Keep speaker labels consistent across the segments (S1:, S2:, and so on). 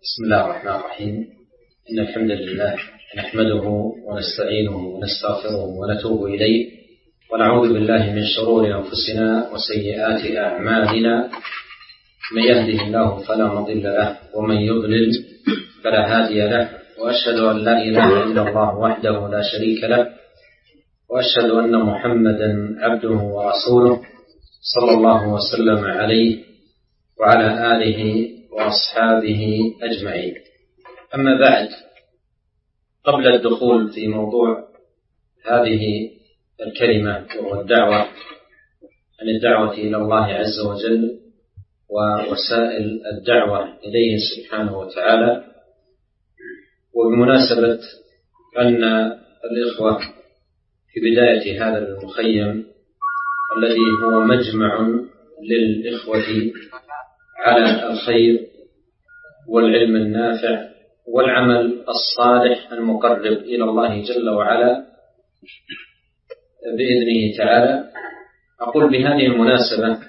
S1: بسم الله الرحمن الرحيم. إن الحمد لله نحمده ونستعينه ونستغفره ونتوب إليه ونعوذ بالله من شرور أنفسنا وسيئات أعمالنا. من يهده الله فلا مضل له ومن يضلل فلا هادي له، وأشهد أن لا إله إلا الله وحده لا شريك له، وأشهد أن محمدا عبده ورسوله صلى الله وسلم عليه وعلى آله وأصحابه أجمعين. أما بعد، قبل الدخول في موضوع هذه الكلمة وهو الدعوة عن الدعوة إلى الله عز وجل ووسائل الدعوة إليه سبحانه وتعالى، وبمناسبة أن الإخوة في بداية هذا المخيم الذي هو مجمع للإخوة على الخير والعلم النافع والعمل الصالح المقرب إلى الله جل وعلا بإذنه تعالى، أقول بهذه المناسبة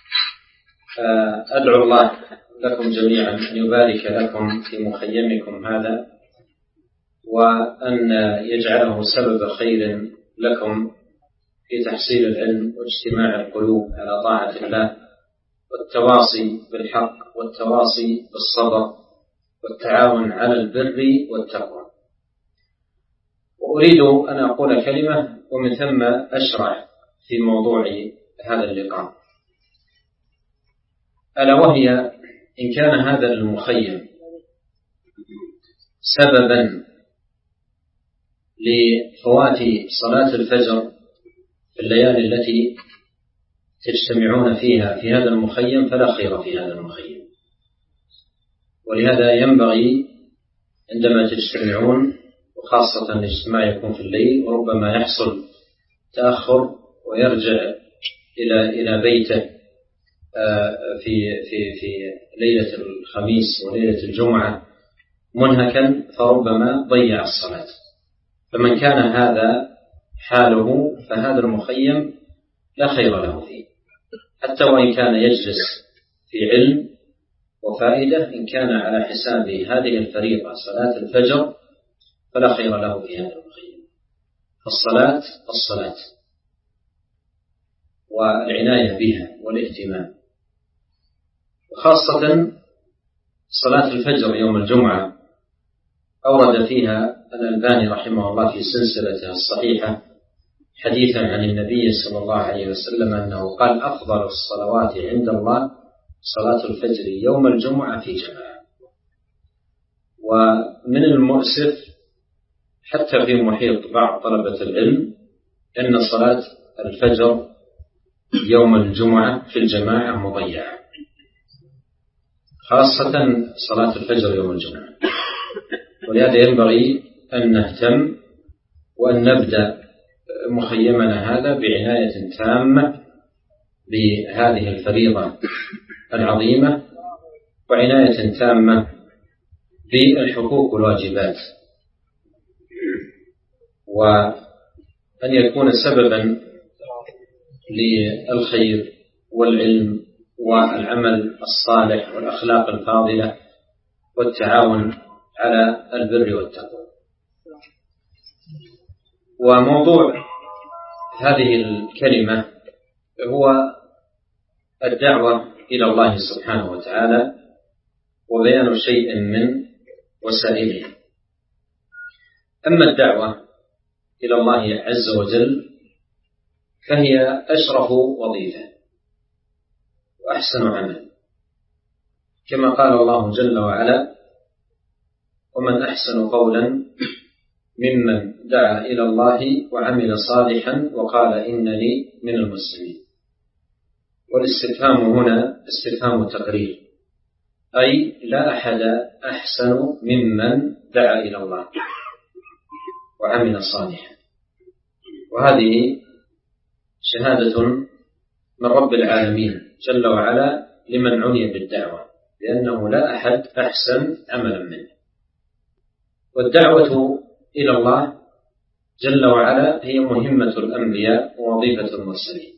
S1: أدعو الله لكم جميعا أن يبارك لكم في مخيمكم هذا، وأن يجعله سبب خير لكم في تحصيل العلم واجتماع القلوب على طاعة الله والتواصي بالحق والتواصي بالصبر والتعاون على البر والتقوى. وأريد أن أقول كلمة ومن ثم أشرح في موضوع هذا اللقاء، ألا وهي إن كان هذا المخيم سببا لفوات صلاة الفجر في الليالي التي تجتمعون فيها في هذا المخيم فلا خير في هذا المخيم. ولهذا ينبغي عندما تجتمعون، وخاصة الاجتماع يكون في الليل وربما يحصل تأخر ويرجع إلى بيته في ليلة الخميس وليلة الجمعة منهكا، فربما ضيع الصلاة. فمن كان هذا حاله فهذا المخيم لا خير له فيه، حتى وإن كان يجلس في علم وفائدة، إن كان على حساب هذه الفريضة صلاة الفجر فلا خير له في هذا المخيم. الصلاة والعناية بها والاهتمام، وخاصة صلاة الفجر يوم الجمعة أورد فيها الألباني رحمه الله في سلسلته الصحيحة حديثا عن النبي صلى الله عليه وسلم أنه قال: أفضل الصلوات عند الله صلاة الفجر يوم الجمعة في جماعة. ومن المؤسف حتى في محيط بعض طلبة العلم أن صلاة الفجر يوم الجمعة في الجماعة مضيعة، خاصة صلاة الفجر يوم الجمعة. ولهذا ينبغي أن نهتم وأن نبدأ مخيمنا هذا بعناية تامة بهذه الفريضة العظيمة، وعناية تامة بالحقوق والواجبات، وأن يكون سببا للخير والعلم والعمل الصالح والأخلاق الفاضلة والتعاون على البر والتقوى. وموضوع هذه الكلمة هو الدعوة إلى الله سبحانه وتعالى وبيان شيء من وسائله. أما الدعوة إلى الله عز وجل فهي أشرف وظيفة وأحسن عمل، كما قال الله جل وعلا: ومن أحسن قولا ممن دعا إلى الله وعمل صالحا وقال إنني من المسلمين. والاستفهام هنا استفهام تقرير، أي لا أحد أحسن ممن دعا إلى الله وعمل صالحا. وهذه شهادة من رب العالمين جل وعلا لمن عني بالدعوة، لأنه لا أحد أحسن عملا منه. والدعوة إلى الله جل وعلا هي مهمة الأنبياء ووظيفة المرسلين،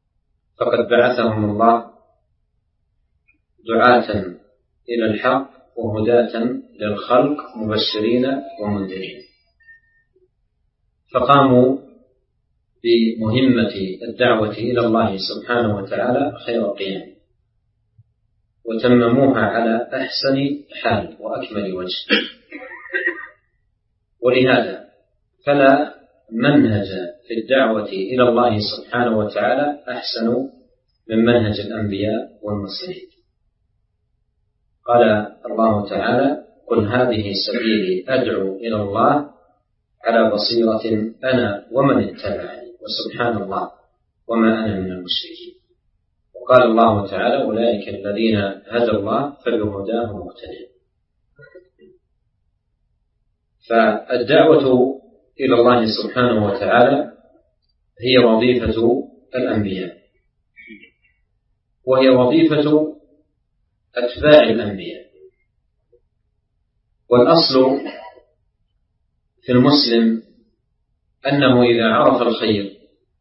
S1: فقد بعثهم الله دعاة إلى الحق وهداة للخلق مبشرين ومنذرين. فقاموا بمهمة الدعوة إلى الله سبحانه وتعالى خير قيام، وتمموها على أحسن حال وأكمل وجه. ولهذا فلا منهج في الدعوة إلى الله سبحانه وتعالى أحسن من منهج الأنبياء والمرسلين. قال الله تعالى: قل هذه سبيلي أدعو إلى الله على بصيرة أنا ومن اتبعني وسبحان الله وما أنا من المشركين. وقال الله تعالى: أولئك الذين هدى الله فبهداه مقتدى. فالدعوة إلى الله سبحانه وتعالى هي وظيفة الأنبياء، وهي وظيفة أتباع الأنبياء. والأصل في المسلم أنه إذا عرف الخير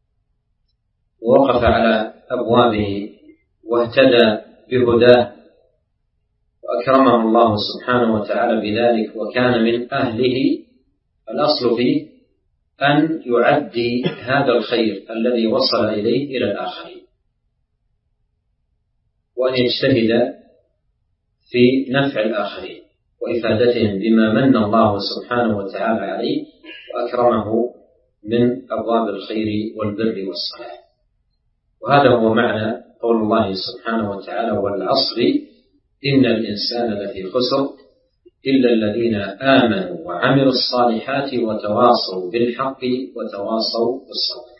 S1: ووقف على أبوابه واهتدى بهداه وأكرمه الله سبحانه وتعالى بذلك وكان من أهله، الأصل فيه أن يعدي هذا الخير الذي وصل إليه إلى الآخرين، وأن يجتهد في نفع الآخرين وإفادتهم بما من الله سبحانه وتعالى عليه وأكرمه من أبواب الخير والبر والصلاح. وهذا هو معنى قول الله سبحانه وتعالى: والعصر إن الإنسان لفي خسر إلا الذين آمنوا وعملوا الصالحات وتواصوا بالحق وتواصوا بالصبر.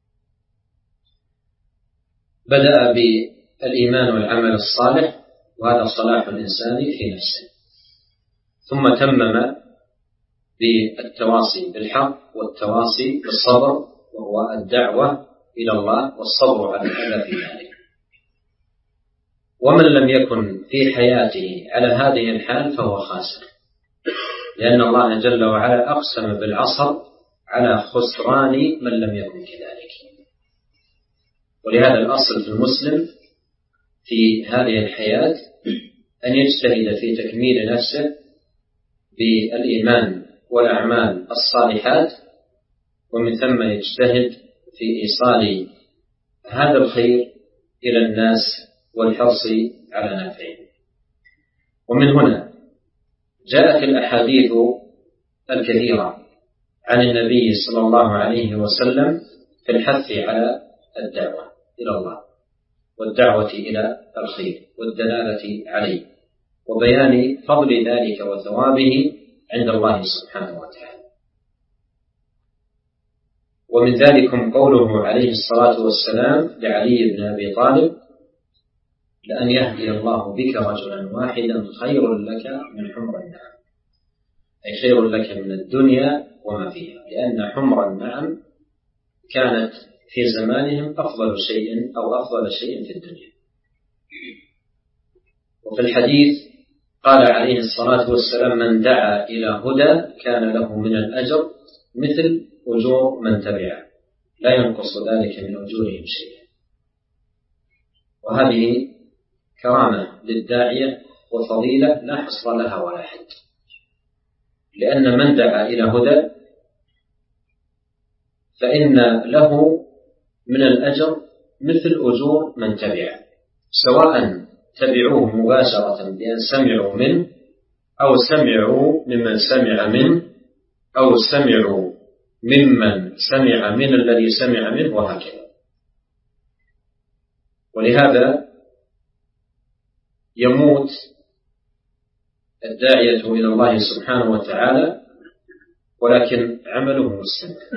S1: بدأ بالإيمان والعمل الصالح، وهذا صلاح الإنسان في نفسه، ثم تمم بالتواصي بالحق والتواصي بالصبر، وهو الدعوة إلى الله والصبر على الأذى في ذلك. ومن لم يكن في حياته على هذه الحال فهو خاسر، لأن الله جل وعلا أقسم بالعصر على خسران من لم يكن كذلك. ولهذا الأصل في المسلم في هذه الحياة أن يجتهد في تكميل نفسه بالإيمان والأعمال الصالحات، ومن ثم يجتهد في إيصال هذا الخير إلى الناس والحرص على نفعه. ومن هنا جاءت الأحاديث الكثيرة عن النبي صلى الله عليه وسلم في الحث على الدعوة إلى الله والدعوة إلى الخير والدلالة عليه وبيان فضل ذلك وثوابه عند الله سبحانه وتعالى. ومن ذلكم قوله عليه الصلاة والسلام لعلي بن أبي طالب: لأن يهدي الله بك رجلا واحدا خير لك من حمر النعم، أي خير لك من الدنيا وما فيها، لأن حمر النعم كانت في زمانهم أفضل شيء أو أفضل شيء في الدنيا. وفي الحديث قال عليه الصلاة والسلام: من دعا إلى هدى كان له من الأجر مثل أجور من تبعه لا ينقص ذلك من أجورهم شيئا. وهذه كرامة للداعية وفضيلة لا حصر لها ولا حد، لأن من دعا إلى هدى فإن له من الأجر مثل أجور من تبعه، سواء تبعوه مباشرة بأن سمعوا منه أو سمعوا ممن سمع منه أو سمعوا ممن سمع من الذي سمع منه، وهكذا. ولهذا يموت الداعية إلى الله سبحانه وتعالى ولكن عمله مستمر،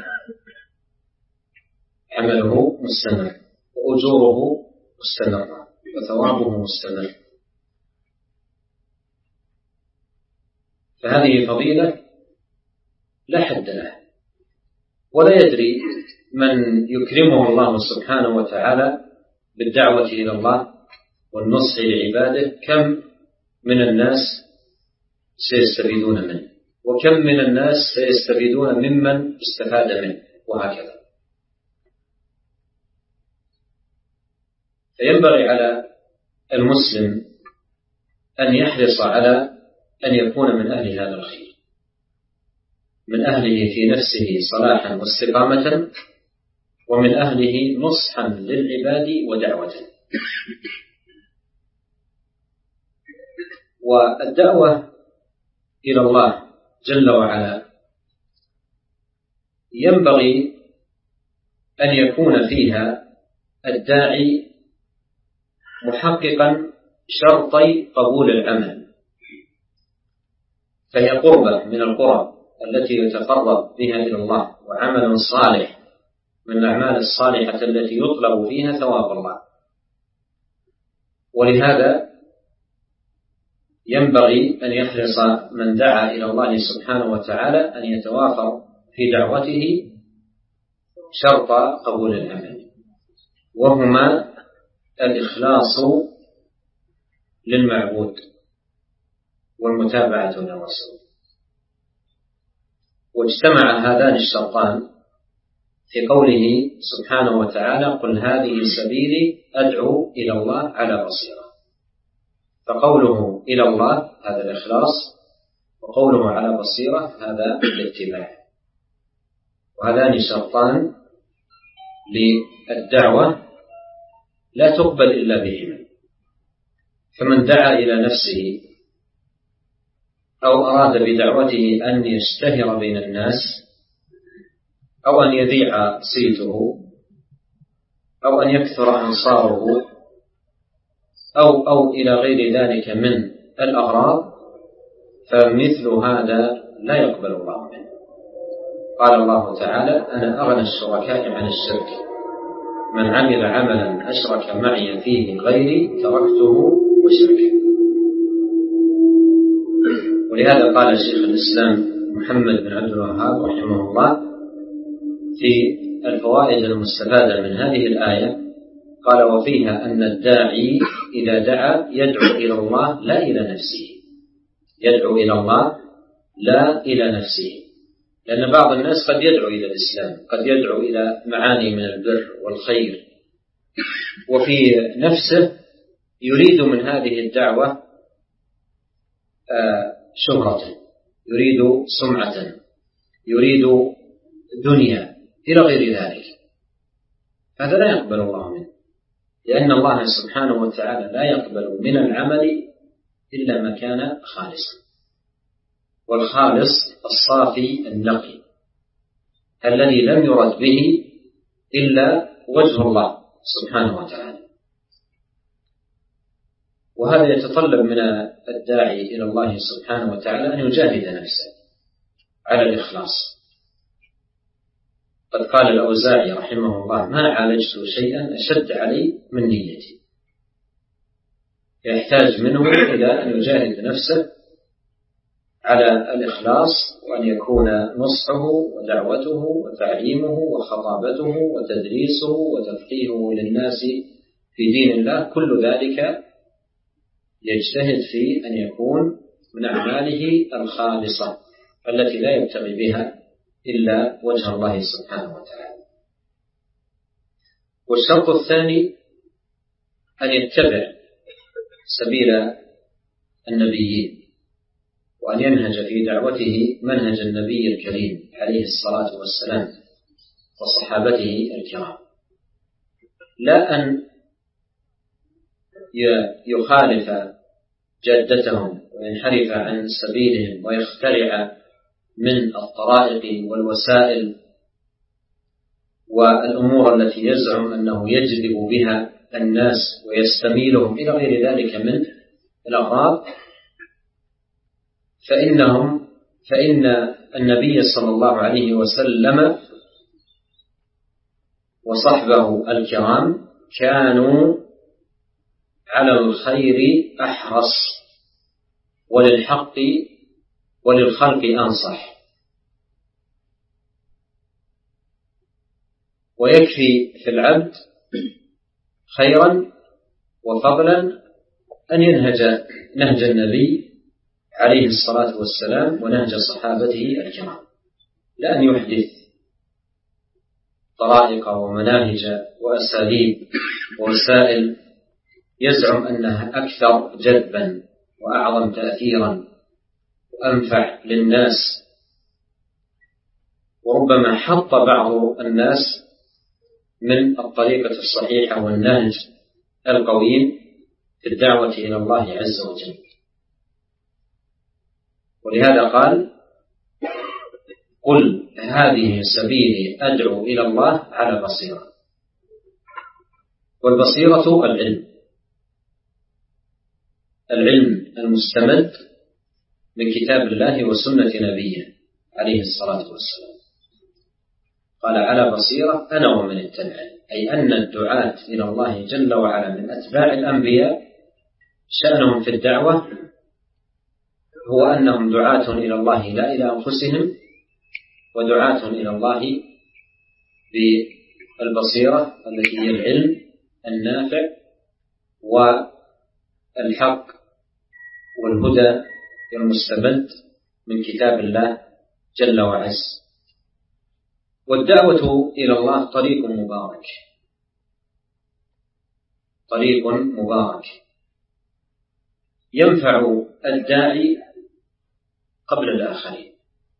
S1: عمله مستمر وأجوره مستمرة وثوابه مستمر. فهذه فضيلة لا حد لها، ولا يدري من يكرمه الله سبحانه وتعالى بالدعوة إلى الله والنصح لعباده كم من الناس سيستفيدون منه، وكم من الناس سيستفيدون ممن استفاد منه، وهكذا. فينبغي على المسلم أن يحرص على أن يكون من أهل هذا الخير، من أهله في نفسه صلاحا واستقامة، ومن أهله نصحا للعباد ودعوة. والدعوة إلى الله جل وعلا ينبغي أن يكون فيها الداعي محققا شرطي قبول العمل، فهي قربة من القرب التي يتقرب بها إلى الله، وعمل صالح من الأعمال الصالحة التي يطلب فيها ثواب الله. ولهذا ينبغي أن يحرص من دعا إلى الله سبحانه وتعالى أن يتوافر في دعوته شرط قبول العمل، وهما الإخلاص للمعبود والمتابعة للرسول. واجتمع هذان الشرطان في قوله سبحانه وتعالى: قل هذه سبيلي أدعو إلى الله على بصيرة. فقوله إلى الله هذا الإخلاص، وقوله على بصيرة هذا الاتباع، وهذان شرطان للدعوة لا تقبل إلا بهما. فمن دعا إلى نفسه أو أراد بدعوته أن يشتهر بين الناس، أو أن يذيع صيته، أو أن يكثر أنصاره، أو إلى غير ذلك من الأغراض، فمثل هذا لا يقبل الله منه. قال الله تعالى: أنا أغنى الشركاء عن الشرك، من عمل عملا أشرك معي فيه غيري تركته وشركه. ولهذا قال شيخ الإسلام محمد بن عبد الوهاب رحمه الله في الفوائد المستفادة من هذه الآية، قال: وفيها أن الداعي إذا دعا يدعو إلى الله لا إلى نفسه، يدعو إلى الله لا إلى نفسه، لأن بعض الناس قد يدعو إلى الإسلام، قد يدعو إلى معاني من البر والخير، وفي نفسه يريد من هذه الدعوة شهرة، يريد سمعة، يريد دنيا إلى غير ذلك. هذا لا يقبل الله منه، لأن الله سبحانه وتعالى لا يقبل من العمل إلا ما كان خالصا، والخالص الصافي النقي الذي لم يرد به إلا وجه الله سبحانه وتعالى. وهذا يتطلب من الداعي إلى الله سبحانه وتعالى أن يجاهد نفسه على الإخلاص. قد قال الأوزاعي رحمه الله: ما عالجت شيئا أشد علي من نيتي. يحتاج منه إلى أن يجاهد نفسه على الإخلاص، وأن يكون نصحه ودعوته وتعليمه وخطابته وتدريسه وتفقيهه للناس في دين الله، كل ذلك يجتهد في أن يكون من أعماله الخالصة التي لا يبتغي بها إلا وجه الله سبحانه وتعالى. والشرط الثاني أن يتبع سبيل النبيين، وأن ينهج في دعوته منهج النبي الكريم عليه الصلاة والسلام وصحابته الكرام، لا أن يخالف جادتهم وينحرف عن سبيلهم ويخترع من الطرائق والوسائل والأمور التي يزعم أنه يجذب بها الناس ويستميلهم إلى غير ذلك من الأغراض. فإن النبي صلى الله عليه وسلم وصحبه الكرام كانوا على الخير أحرص، وللحق وللخلق أنصح. ويكفي في العبد خيرا وفضلا أن ينهج نهج النبي عليه الصلاة والسلام ونهج صحابته الكرام، لا أن يحدث طرائق ومناهج وأساليب ووسائل يزعم أنها أكثر جذبا وأعظم تأثيرا وأنفع للناس، وربما حط بعض الناس من الطريقة الصحيحة والنهج القويم في الدعوة إلى الله عز وجل. ولهذا قال: قل هذه سبيلي أدعو إلى الله على بصيرة. والبصيرة العلم المستمد من كتاب الله وسنة نبيه عليه الصلاة والسلام. قال: على بصيرة أنا ومن اتبعني، أي أن الدعاة إلى الله جل وعلا من أتباع الأنبياء شأنهم في الدعوة هو أنهم دعاة إلى الله لا إلى أنفسهم، ودعاة إلى الله بالبصيرة التي هي العلم النافع والحق والهدى المستمد من كتاب الله جل وعز. والدعوة إلى الله طريق مبارك ينفع الداعي قبل الآخرين.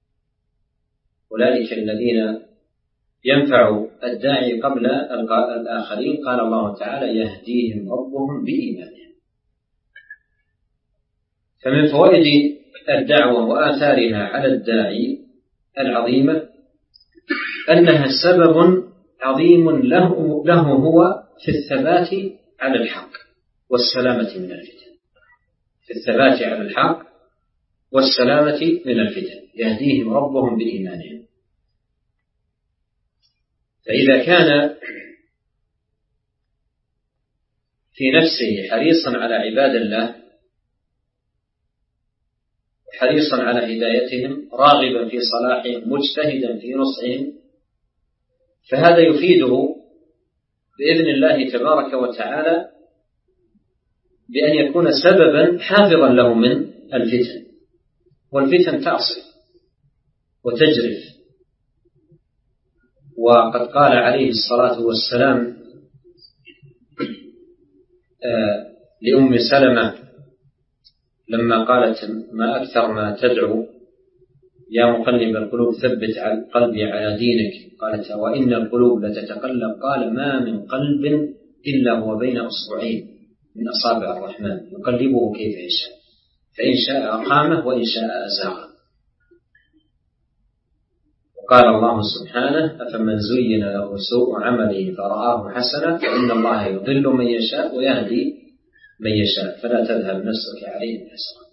S1: أولئك الذين ينفع الداعي قبل الآخرين قال الله تعالى: يهديهم ربهم بإيمانهم. فمن فوائد الدعوة وآثارها على الداعي العظيمة أنها سبب عظيم له هو في الثبات على الحق والسلامة من الفتن. في الثبات على الحق والسلامة من الفتن يهديهم ربهم بإيمانهم. فإذا كان في نفسه حريصا على عباد الله، حريصا على هدايتهم، راغبا في صلاحهم، مجتهدا في نصحهم، فهذا يفيده بإذن الله تبارك وتعالى بأن يكون سببا حافظا له من الفتن. والفتن تعصف وتجرف. وقد قال عليه الصلاة والسلام لأم سلمة لما قالت: ما أكثر ما تدعو يا مقلب القلوب ثبت قلبي على دينك. قالت: وإن القلوب لتتقلب. قال: ما من قلب إلا هو بين أصبعين من أصابع الرحمن يقلبه كيف يشاء، فإن شاء أقامه وإن شاء أزاغه. وقال الله سبحانه: أفمن زين له سوء عمله فرآه حسنا فإن الله يضل من يشاء ويهدي من يشاء فلا تذهب نفسك عليهم حسرات.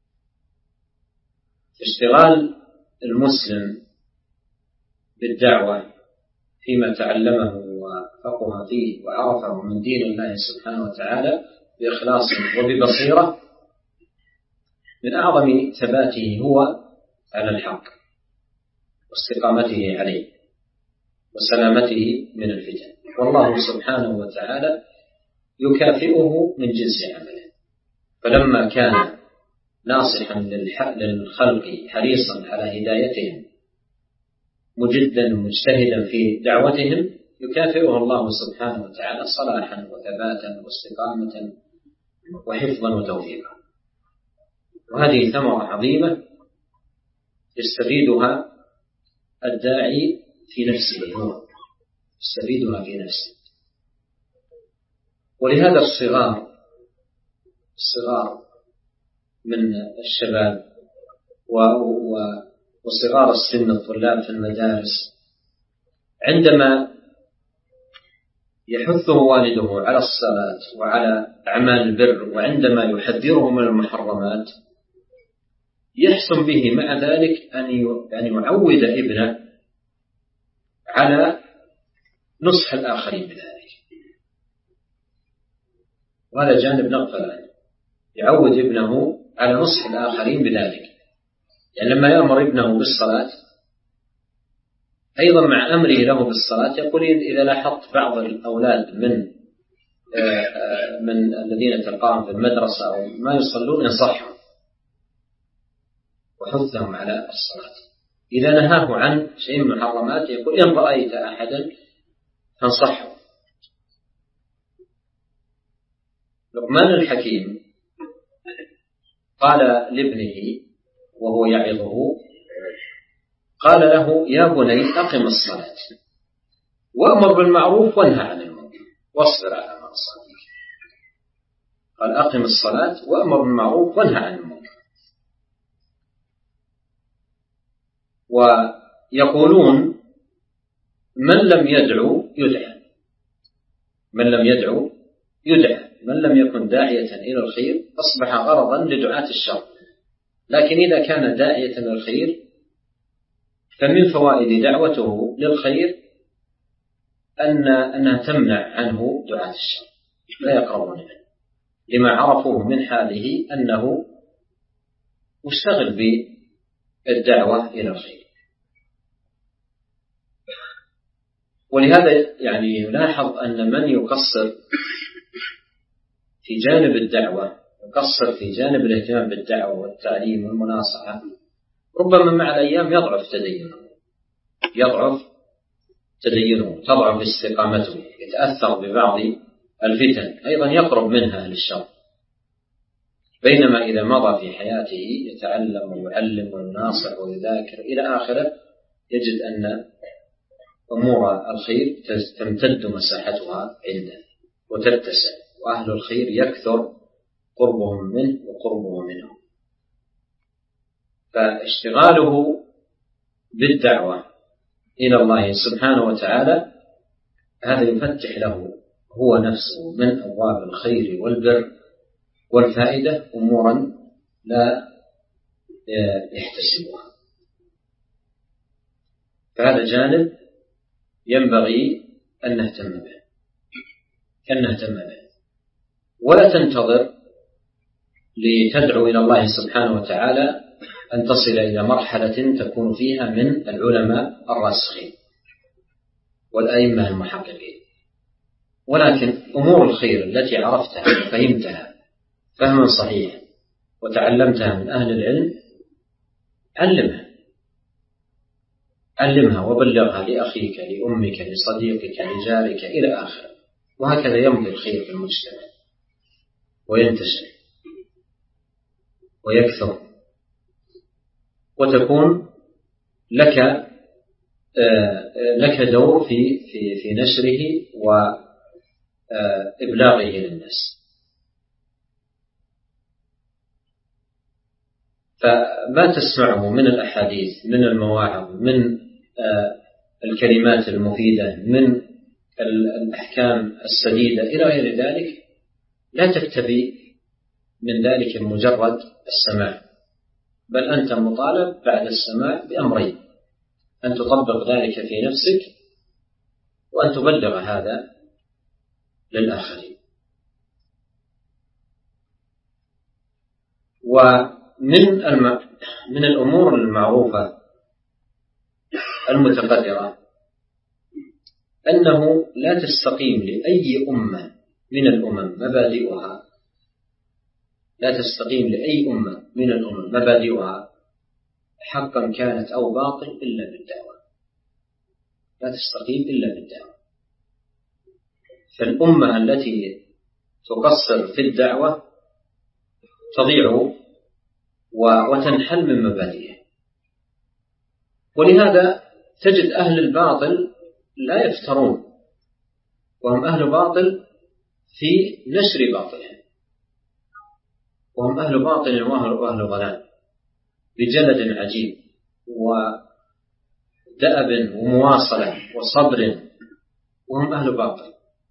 S1: اشتغال المسلم بالدعوة فيما تعلمه وفقه فيه وعرفه من دين الله سبحانه وتعالى بإخلاص وببصيرة من أعظم ثباته هو على الحق واستقامته عليه وسلامته من الفتن. والله سبحانه وتعالى يكافئه من جنس عمله. فلما كان ناصحا للخلق حريصا على هدايتهم مجدا مجتهدا في دعوتهم يكافئه الله سبحانه وتعالى صلاحا وثباتا واستقامة وحفظا وتوفيقا. وهذه ثمرة عظيمة يستفيدها الداعي في نفسه، هو يستفيدها في نفسه. ولهذا الصغار من الشباب وصغار السن الطلاب في المدارس عندما يحثه والده على الصلاة وعلى أعمال البر وعندما يحذره من المحرمات يحسن به مع ذلك أن يعود ابنه على نصح الآخرين بذلك. وهذا جانب نغفل عنه، يعود ابنه على نصح الآخرين بذلك. يعني لما يأمر ابنه بالصلاة أيضا مع أمره له بالصلاة يقول: إذا لاحظت بعض الأولاد من الذين تلقاهم في المدرسة أو ما يصلون ينصحهم وحثهم على الصلاة. إذا نهاه عن شيء من المحرمات يقول: إن رأيت أحدا فانصحه. لقمان الحكيم قال لابنه وهو يعظه قال له: يا بني أقم الصلاة وأمر بالمعروف وانهى عن المنكر واصبر على ما أصابك. قال: أقم الصلاة وأمر بالمعروف وانهى عن المنكر. ويقولون: من لم يدعو يدعى، من لم يدعو يدعى، من لم يكن داعية إلى الخير أصبح غرضا لدعاة الشر. لكن إذا كان داعية إلى الخير فمن فوائد دعوته للخير أنها تمنع عنه دعاة الشر، لا يقربون منه، لما عرفوه من حاله أنه مشتغل بالدعوة إلى الخير. ولهذا يعني يلاحظ أن من يقصر في جانب الدعوة، يقصر في جانب الاهتمام بالدعوة والتعليم والمناصحة، ربما مع الأيام يضعف تدينه، تضعف استقامته، يتأثر ببعض الفتن، أيضا يقرب منها أهل الشر. بينما إذا مضى في حياته يتعلم ويعلم ويناصح ويذاكر إلى آخره، يجد أن أمور الخير تمتد مساحتها عنده وتتسع، وأهل الخير يكثر قربهم منه وقربه منهم. فاشتغاله بالدعوة إلى الله سبحانه وتعالى هذا يفتح له هو نفسه من أبواب الخير والبر والفائدة أمورا لا يحتسبها. فهذا جانب ينبغي أن نهتم به، ولا تنتظر لتدعو إلى الله سبحانه وتعالى أن تصل إلى مرحلة تكون فيها من العلماء الراسخين والأئمة المحققين، ولكن أمور الخير التي عرفتها وفهمتها فهما صحيحا وتعلمتها من أهل العلم علمها وبلغها لأخيك، لأمك، لصديقك، لجارك إلى آخره. وهكذا يمضي الخير في المجتمع وينتشر ويكثر، وتكون لك دور في نشره وإبلاغه للناس. فما تسمعه من الأحاديث، من المواعظ، من الكلمات المفيدة، من الأحكام السديدة إلى غير ذلك، لا تكتفي من ذلك مجرد السماع، بل أنت مطالب بعد السماع بأمرين: أن تطبق ذلك في نفسك، وأن تبلغ هذا للآخرين. ومن الأمور المعروفة المتقدرة أنه لا تستقيم لأي أمة من الأمم مبادئها، لا تستقيم لأي أمة من الأمم مبادئها حقا كانت أو باطل إلا بالدعوة، لا تستقيم إلا بالدعوة. فالأمة التي تقصر في الدعوة تضيع وتنحل من مبادئها. ولهذا تجد أهل الباطل لا يفترون، وهم أهل باطل في نشر باطلهم، وهم أهل باطل وأهل ضلال بجلد عجيب ودأب ومواصلة وصبر، وهم أهل باطل.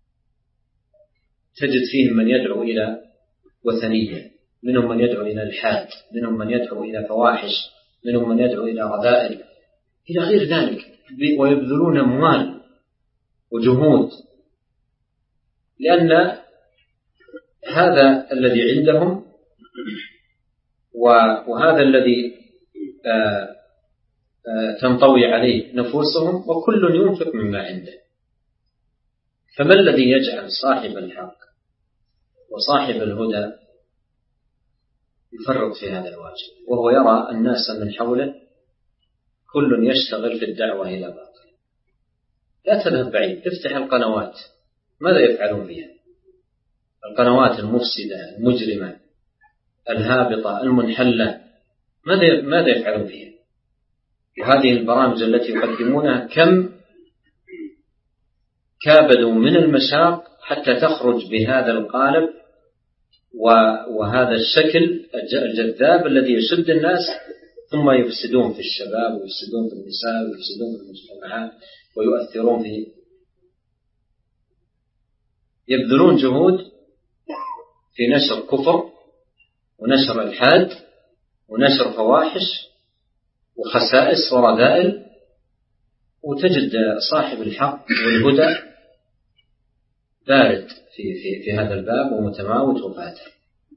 S1: تجد فيهم من يدعو إلى وثنية، منهم من يدعو إلى الحاد، منهم من يدعو إلى فواحش، منهم من يدعو إلى رذائل إلى غير ذلك، ويبذلون أموال وجهود، لأن هذا الذي عندهم وهذا الذي تنطوي عليه نفوسهم، وكل ينفق مما عنده. فما الذي يجعل صاحب الحق وصاحب الهدى يفرط في هذا الواجب وهو يرى الناس من حوله كل يشتغل في الدعوة إلى باطل؟ لا تذهب بعيد، افتح القنوات، ماذا يفعلون فيها؟ القنوات المفسدة المجرمة الهابطة المنحلة ماذا يفعلون فيها؟ وهذه البرامج التي يقدمونها كم كابدوا من المشاق حتى تخرج بهذا القالب وهذا الشكل الجذاب الذي يشد الناس، ثم يفسدون في الشباب ويفسدون في النساء ويفسدون في المجتمعات ويؤثرون في، يبذلون جهود في نشر كفر ونشر الحاد ونشر فواحش وخسائس ورذائل، وتجد صاحب الحق والهدى بارد في هذا الباب ومتماوت وفاتر.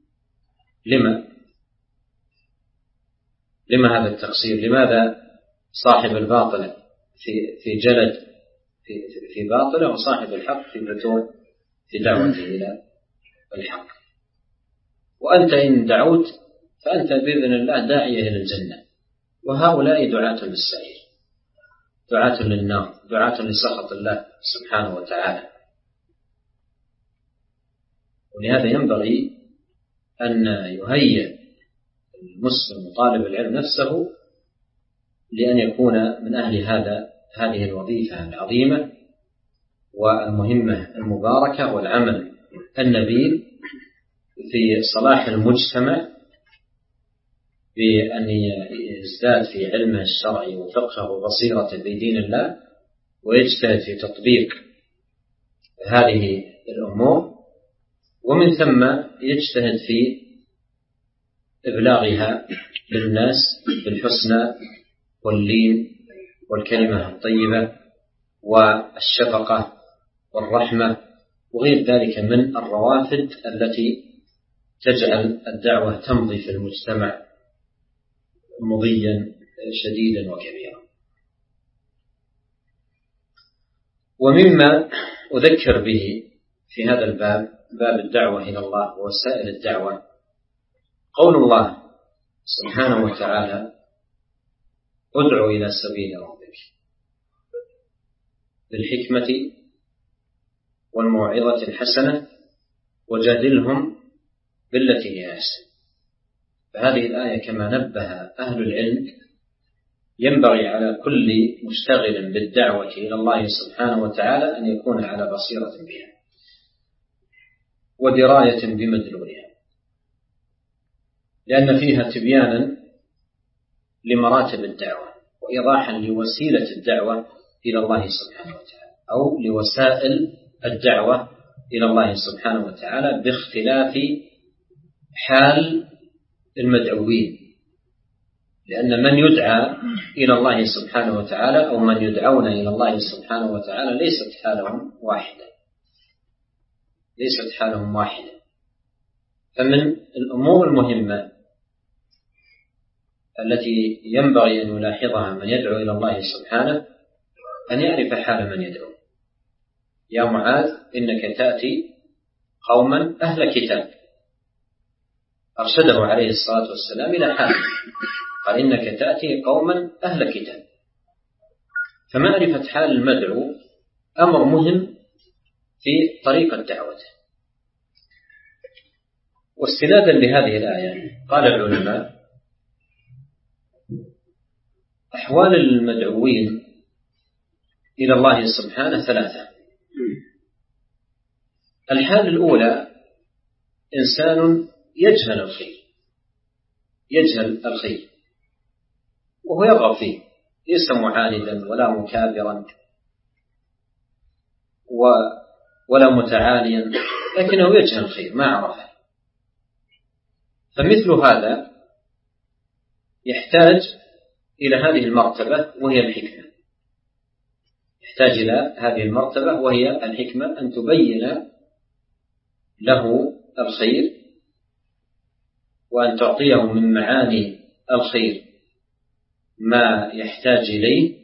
S1: لما هذا التقصير؟ لماذا صاحب الباطل في جلد في باطله، وصاحب الحق في فتور في دعوته إلى الحق؟ وأنت إن دعوت فأنت بإذن الله داعية إلى الجنة، وهؤلاء دعاة للسعير، دعاة للنار، دعاة لسخط الله سبحانه وتعالى. ولهذا ينبغي أن يهيئ المسلم وطالب العلم نفسه لأن يكون من أهل هذه الوظيفة العظيمة والمهمة المباركة والعمل النبيل في صلاح المجتمع، بأن يزداد في علمه الشرعي وفقهه وبصيرته في دين الله، ويجتهد في تطبيق هذه الأمور، ومن ثم يجتهد في إبلاغها للناس بالحسنى واللين والكلمة الطيبة والشفقة والرحمة وغير ذلك من الروافد التي تجعل الدعوة تمضي في المجتمع مضيا شديدا وكبيرا. ومما أذكر به في هذا الباب، باب الدعوة إلى الله ووسائل الدعوة، قول الله سبحانه وتعالى: ادع إلى سبيل ربك بالحكمة والموعظة الحسنة وجادلهم بالتي هي أحسن. فهذه الآية كما نبه أهل العلم ينبغي على كل مشتغل بالدعوة إلى الله سبحانه وتعالى أن يكون على بصيرة بها ودراية بمدلولها، لأن فيها تبيانا لمراتب الدعوة وإيضاحا لوسيلة الدعوة إلى الله سبحانه وتعالى، أو لوسائل الدعوة إلى الله سبحانه وتعالى باختلاف حال المدعوين. لأن من يدعى إلى الله سبحانه وتعالى أو من يدعون إلى الله سبحانه وتعالى ليست حالهم واحدة. فمن الأمور المهمة التي ينبغي أن يلاحظها من يدعو إلى الله سبحانه أن يعرف حال من يدعو. يا معاذ إنك تأتي قوما أهل كتاب، أرشده عليه الصلاة والسلام إلى حاله، قال إنك تأتي قوما أهل كتاب. فمعرفة حال المدعو أمر مهم في طريقة دعوته. واستنادا لهذه الآية قال العلماء: أحوال المدعوين إلى الله سبحانه ثلاثة. الحال الأولى إنسان يجهل الخير وهو يرغب فيه، ليس معاندا ولا مكابرا ولا متعاليا، لكنه يجهل الخير ما عرفه. فمثل هذا يحتاج إلى هذه المرتبة وهي الحكمة، يحتاج إلى هذه المرتبة وهي الحكمة، أن تبين له الخير وأن تعطيه من معاني الخير ما يحتاج إليه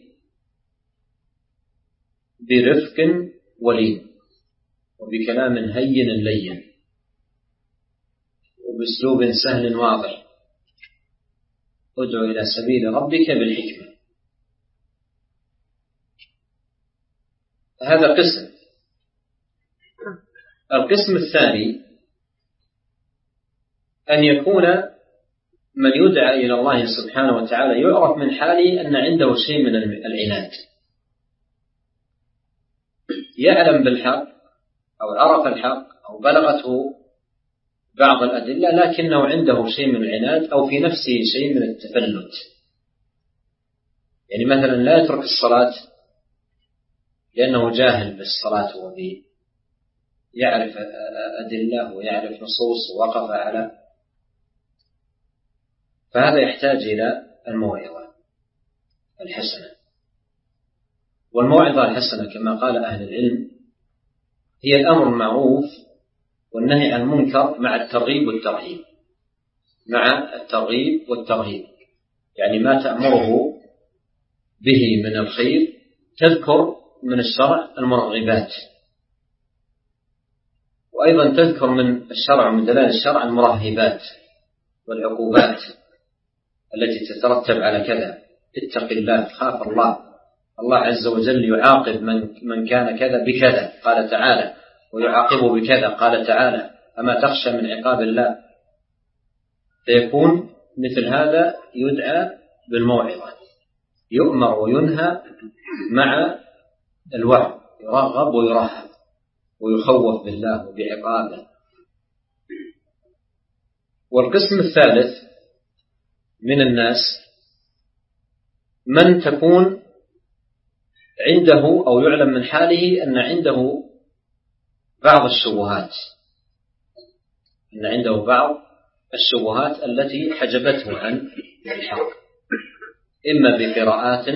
S1: برفق ولين وبكلام هين لين وبأسلوب سهل واضح. ادعو إلى سبيل ربك بالحكمة. هذا قسم. القسم الثاني أن يكون من يدعى إلى الله سبحانه وتعالى يعرف من حاله أن عنده شيء من العناد، يعلم بالحق أو عرف الحق أو بلغته بعض الأدلة، لكنه عنده شيء من العناد أو في نفسه شيء من التفلت. يعني مثلا لا يترك الصلاة لأنه جاهل بالصلاة يعرف أدلة ويعرف نصوص ووقف على، فهذا يحتاج إلى الموعظة الحسنة. والموعظة الحسنة كما قال أهل العلم هي الأمر المعروف والنهي عن المنكر مع الترغيب والترهيب، مع الترغيب والترهيب، يعني ما تأمره به من الخير تذكر من الشرع المرغبات، وأيضا تذكر من الشرع ومن دلائل الشرع المرهبات والعقوبات التي تترتب على كذا. اتق الله، خاف الله، الله عز وجل يعاقب من كان كذا بكذا قال تعالى، ويعاقبه بكذا قال تعالى، أما تخشى من عقاب الله؟ فيكون مثل هذا يدعى بالموعظة، يؤمر وينهى مع الوعظ، يرغب ويرهب ويخوف بالله وبعقابه. والقسم الثالث من الناس من تكون عنده أو يعلم من حاله أن عنده بعض الشبهات، التي حجبته عن الحق، إما بقراءات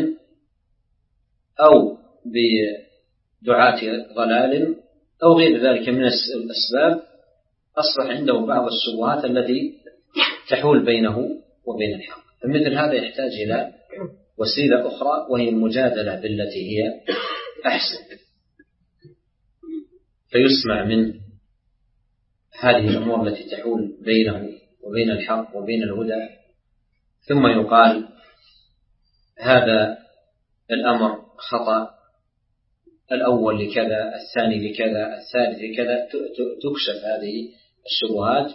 S1: أو بدعاة ضلال أو غير ذلك من الأسباب، أصبح عنده بعض الشبهات التي تحول بينه وبين الحق. فمثل هذا يحتاج إلى وسيلة أخرى وهي المجادلة بالتي هي أحسن، فيسمع من هذه الأمور التي تحول بينه وبين الحق وبين الهدى، ثم يقال هذا الأمر خطأ، الأول لكذا، الثاني لكذا، الثالث لكذا، تكشف هذه الشبهات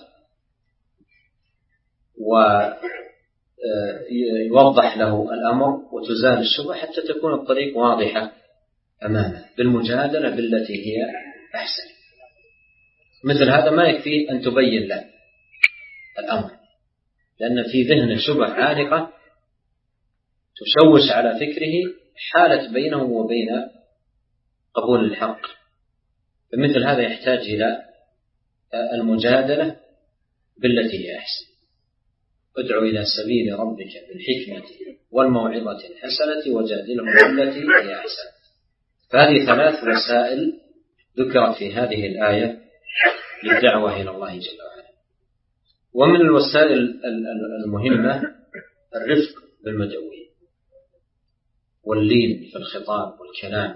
S1: ويوضح له الأمر وتزال الشبهة حتى تكون الطريق واضحة أمامه بالمجادلة بالتي هي أحسن. مثل هذا ما يكفي أن تبين له الأمر، لأن في ذهنه شبه عالقة تشوش على فكره، حالت بينه وبين قبول الحق. فمثل هذا يحتاج إلى المجادلة بالتي هي أحسن. ادعو إلى سبيل ربك بالحكمة والموعظة الحسنة وجادلهم بالتي هي أحسن. فهذه 3 وسائل ذكرت في هذه الآية للدعوة إلى الله جل وعلا. ومن الوسائل المهمة الرفق بالمدعوين واللين في الخطاب والكلام،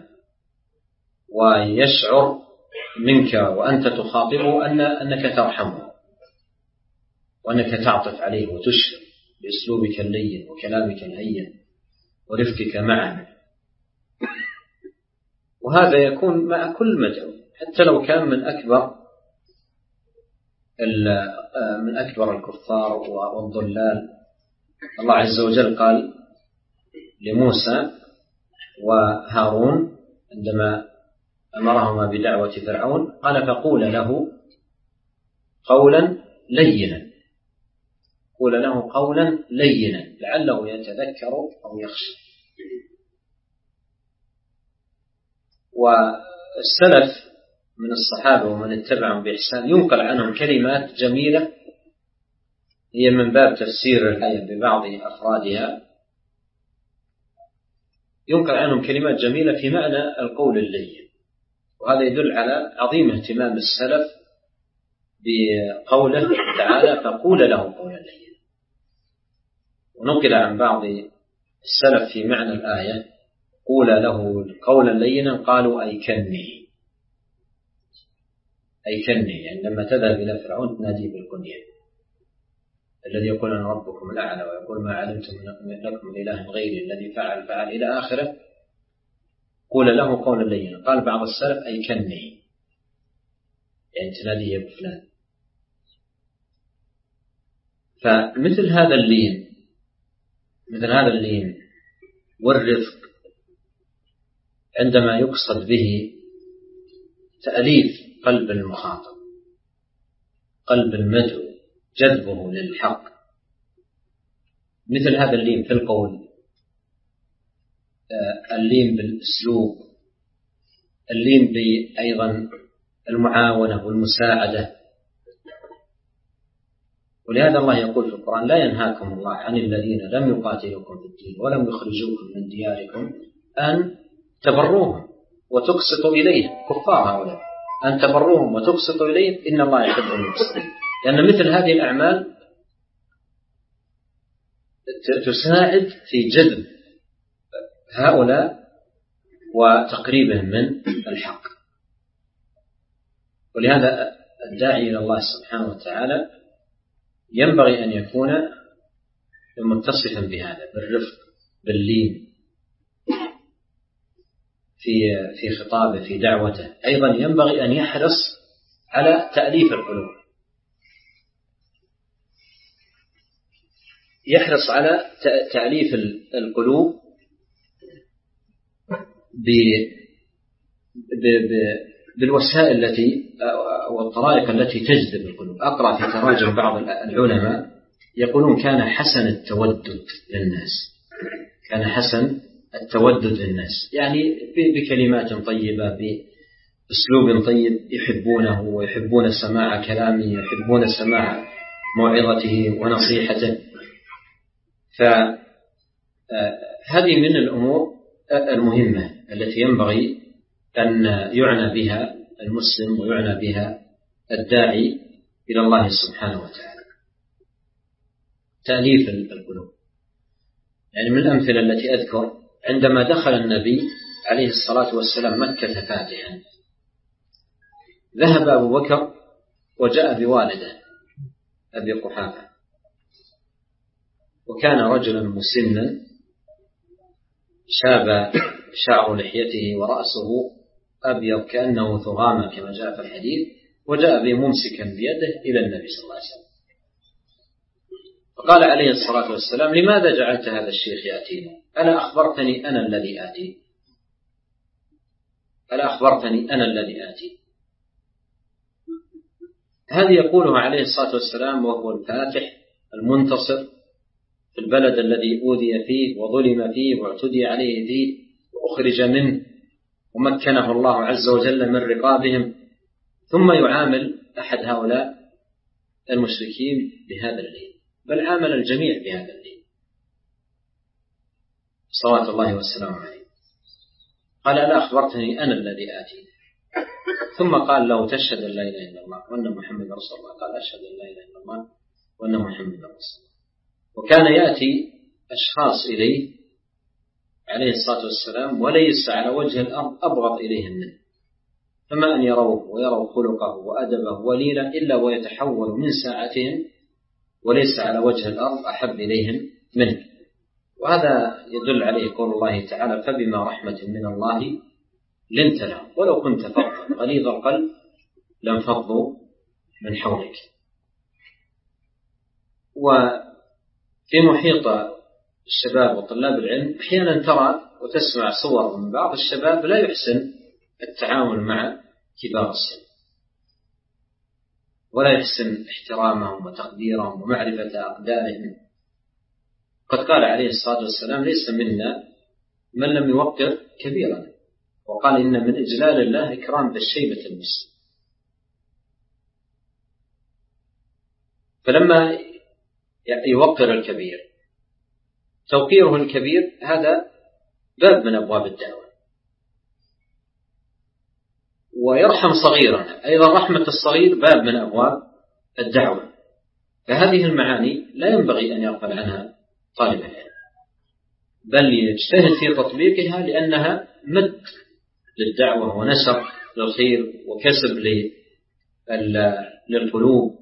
S1: ويشعر منك وأنت تخاطبه أنك ترحمه وأنك تعطف عليه وتشفق بأسلوبك اللين وكلامك الهين ورفقك معه. وهذا يكون مع كل مدعو حتى لو كان من أكبر الكفار والضلال. الله عز وجل قال لموسى وهارون عندما أمرهما بدعوة فرعون، قال فقول له قولا لينا، قول له قولا لينا لعله يتذكر أو يخشى. والسلف من الصحابة ومن اتبعهم بإحسان ينقل عنهم كلمات جميلة هي من باب تفسير الآية ببعض أفرادها، ينقل عنهم كلمات جميلة في معنى القول اللين، وهذا يدل على عظيم اهتمام السلف بقوله تعالى فقول له قولا لينا. ونقل عن بعض السلف في معنى الآية قول له قولا لينا قالوا أيكني، يعني لما تذهب إلى فرعون تنادي بالكنية، الذي يقول أنا ربكم الأعلى ويقول ما علمتم لكم من إله غيري الذي فعل إلى آخره، قول له قولا لينا. قال بعض السلف أيكني، يعني تنادي يا فلان. فمثل هذا اللين والرفق عندما يقصد به تأليف قلب المخاطب، قلب المدعو، جذبه للحق، مثل هذا اللين في القول، اللين بالأسلوب، اللين بأيضا المعاونة والمساعدة. ولهذا الله يقول في القرآن: لا ينهاكم الله عن الذين لم يقاتلوكم في الدين ولم يخرجوكم من دياركم أن تبروهم وتقسطوا إليهم. كفار هؤلاء، أن تبروهم وتقسطوا إليهم إن الله يحب المقسطين. لأن مثل هذه الأعمال تساعد في جذب هؤلاء وتقريبهم من الحق. ولهذا الداعي إلى الله سبحانه وتعالى ينبغي أن يكون متصفا بهذا، بالرفق، باللين في خطابه، في دعوته. أيضا ينبغي أن يحرص على تأليف القلوب، يحرص على تأليف القلوب بالوسائل التي والطرائق التي تجذب القلوب. أقرأ في تراجم بعض العلماء يقولون: كان حسن التودد للناس، كان حسن التودد للناس، يعني بكلمات طيبة، بأسلوب طيب، يحبونه ويحبون سماع كلامه، يحبون سماع موعظته ونصيحته. فهذه من الأمور المهمة التي ينبغي أن يعنى بها المسلم ويعنى بها الداعي إلى الله سبحانه وتعالى، تأليف القلوب. يعني من الأمثلة التي أذكر: عندما دخل النبي عليه الصلاة والسلام مكة فاتحا، ذهب أبو بكر وجاء بوالده أبي قحافة، وكان رجلا مسنا شاب شعر لحيته ورأسه أبيض كأنه ثغامة كما جاء في الحديث، وجاء به ممسكا بيده إلى النبي صلى الله عليه وسلم، فقال عليه الصلاة والسلام: لماذا جعلت هذا الشيخ يأتيني؟ ألا أخبرتني أنا الذي آتي؟ ألا أخبرتني أنا الذي آتي؟ هذه يقولها عليه الصلاة والسلام وهو الفاتح المنتصر في البلد الذي أوذي فيه وظلم فيه واعتدي عليه فيه وأخرج منه ومكنه الله عز وجل من رقابهم، ثم يعامل أحد هؤلاء المشركين بهذا اللين، بل عامل الجميع بهذا اللين صلوات الله والسلام عليه. قال: ألا أخبرتني أنا الذي آتي؟ ثم قال له: تشهد أن لا إله إلا الله وأن محمد رسول الله. قال: أشهد أن لا إله إلا الله وأن محمد رسول الله. وكان يأتي أشخاص إليه عليه الصلاة والسلام وليس على وجه الأرض أبغض إليهم منه، فما أن يروه ويروا خلقه وأدبه وليلا إلا ويتحول من ساعتهم، وليس على وجه الأرض أحب إليهم منه. وهذا يدل عليه قول الله تعالى: فبما رحمة من الله لنت لهم ولو كنت فظا غليظ القلب لانفضوا من حولك. وفي محيط الشباب وطلاب العلم أحيانا ترى وتسمع صور من بعض الشباب لا يحسن التعامل مع كبار السن، ولا يحسن احترامهم وتقديرهم ومعرفة أقدارهم. قد قال عليه الصلاة والسلام: ليس منا من لم يوقر كبيرا، وقال: إن من إجلال الله إكرام بالشيبة المسلم. فلما يوقر الكبير، توقيره الكبير هذا باب من أبواب الدعوة، ويرحم صغيرا أيضا، رحمة الصغير باب من أبواب الدعوة. فهذه المعاني لا ينبغي أن يغفل عنها طالب العلم، بل يجتهد في تطبيقها، لأنها مد للدعوة ونشر للخير وكسب للقلوب.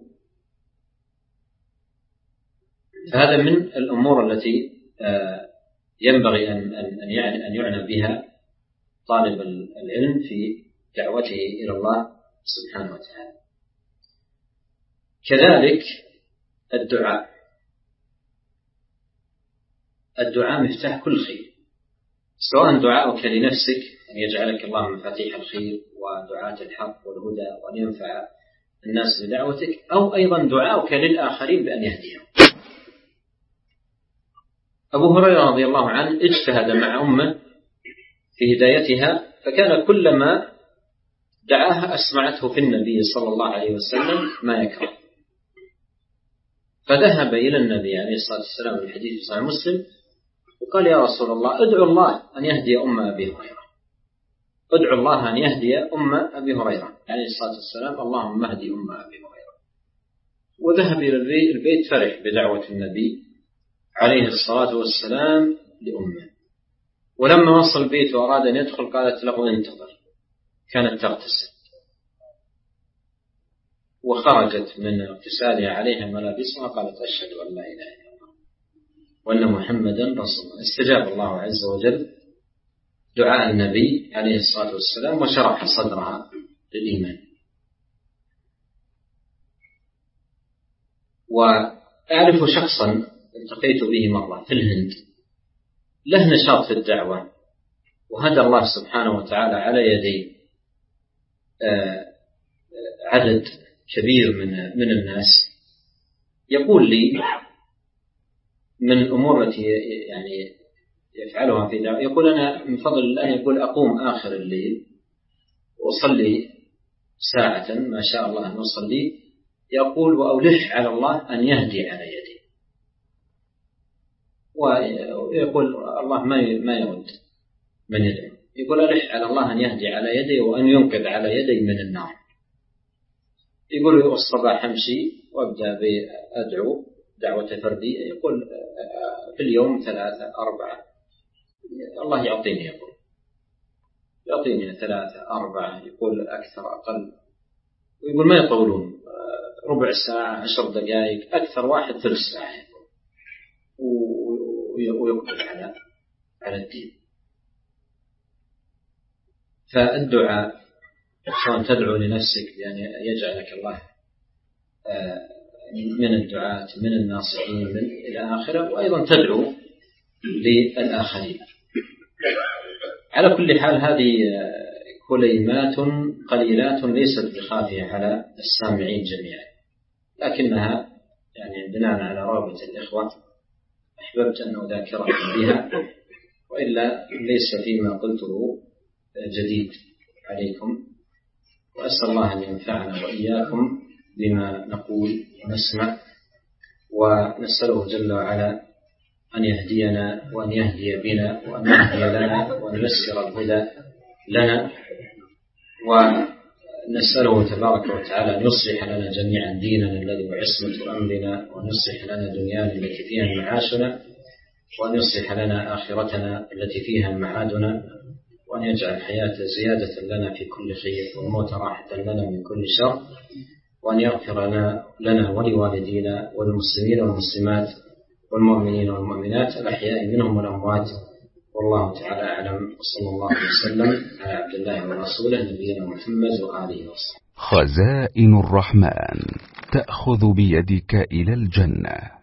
S1: فهذا من الأمور التي ينبغي أن يعنى بها طالب العلم في دعوته إلى الله سبحانه وتعالى. كذلك الدعاء، الدعاء مفتاح كل خير، سواء دعاءك لنفسك أن يجعلك الله مفاتيح الخير ودعاة الحق والهدى وأن ينفع الناس بدعوتك، أو أيضا دعاءك للآخرين بأن يهديهم. أبو هريرة رضي الله عنه اجتهد مع أمه في هدايتها، فكان كلما دعاها أسمعته في النبي صلى الله عليه وسلم ما يكره، فذهب إلى النبي عليه الصلاة والسلام في الحديث في صحيح مسلم وقال: يا رسول الله، ادعو الله أن يهدي أم أبي هريرة، ادعو الله أن يهدي أم أبي هريرة عليه الصلاة والسلام، اللهم اهدي أم أبي هريرة. وذهب إلى البيت فرح بدعوة النبي عليه الصلاة والسلام لأمه. ولما وصل البيت وأراد أن يدخل قالت له: انتظر. كانت تغتسل، وخرجت من اغتسالها عليها ملابسها قالت: أشهد أن لا إله إلا الله وأن محمدا رسول الله. استجاب الله عز وجل دعاء النبي عليه الصلاة والسلام وشرح صدرها للإيمان. وأعرف شخصا التقيت به مرة في الهند له نشاط في الدعوة، وهدى الله سبحانه وتعالى على يدي عدد كبير من الناس. يقول لي من الأمور التي يعني يفعلها في دعوة، يقول: أنا من فضل الله يقول أقوم آخر الليل وأصلي ساعة ما شاء الله أن أصلي، يقول وألح على الله أن يهدي على يدي، ويقول الله ما يود من يدعو، يقول ألح على الله أن يهدي على يدي وأن ينقذ على يدي من النار. يقول الصباح أمشي وأبدأ بأدعو دعوة فردية، يقول في اليوم 3-4 الله يعطيني، يقول يعطيني 3-4، يقول أكثر أقل، ويقول ما يطولون، ربع ساعة 10 دقائق، أكثر واحد ثلث ساعة، ويقبل على الدين. فالدعاء سواء تدعو لنفسك يعني يجعلك الله من الدعاة من الناصحين من إلى آخره، وأيضا تدعو للآخرين. على كل حال هذه كلمات قليلات ليست بخافية على السامعين جميعا، لكنها يعني بناء على رابط الإخوة أحببت أن أذاكركم بها، وإلا ليس فيما قلته جديد عليكم. وأسأل الله أن ينفعنا وإياكم بما نقول ونسمع، ونسأله جل وعلا أن يهدينا وأن يهدي بنا وأن يهدي لنا وأن ييسر الهدى لنا، ونسأله تبارك وتعالى أن يصلح لنا جميعا ديننا الذي هو عصمة أمرنا، وأن يصلح لنا دنيانا التي فيها معاشنا، وأن يصلح لنا آخرتنا التي فيها معادنا، وأن يجعل الحياة زيادة لنا في كل خير والموت راحة لنا من كل شر، وأن يغفر لنا ولوالدينا والمسلمين والمسلمات والمؤمنين والمؤمنات الأحياء منهم والأموات. والله تعالى أعلم، وصلى الله وسلم على عبد الله ورسوله نبينا محمد وآله وصحبه.
S2: خزائن الرحمن تأخذ بيدك إلى الجنة.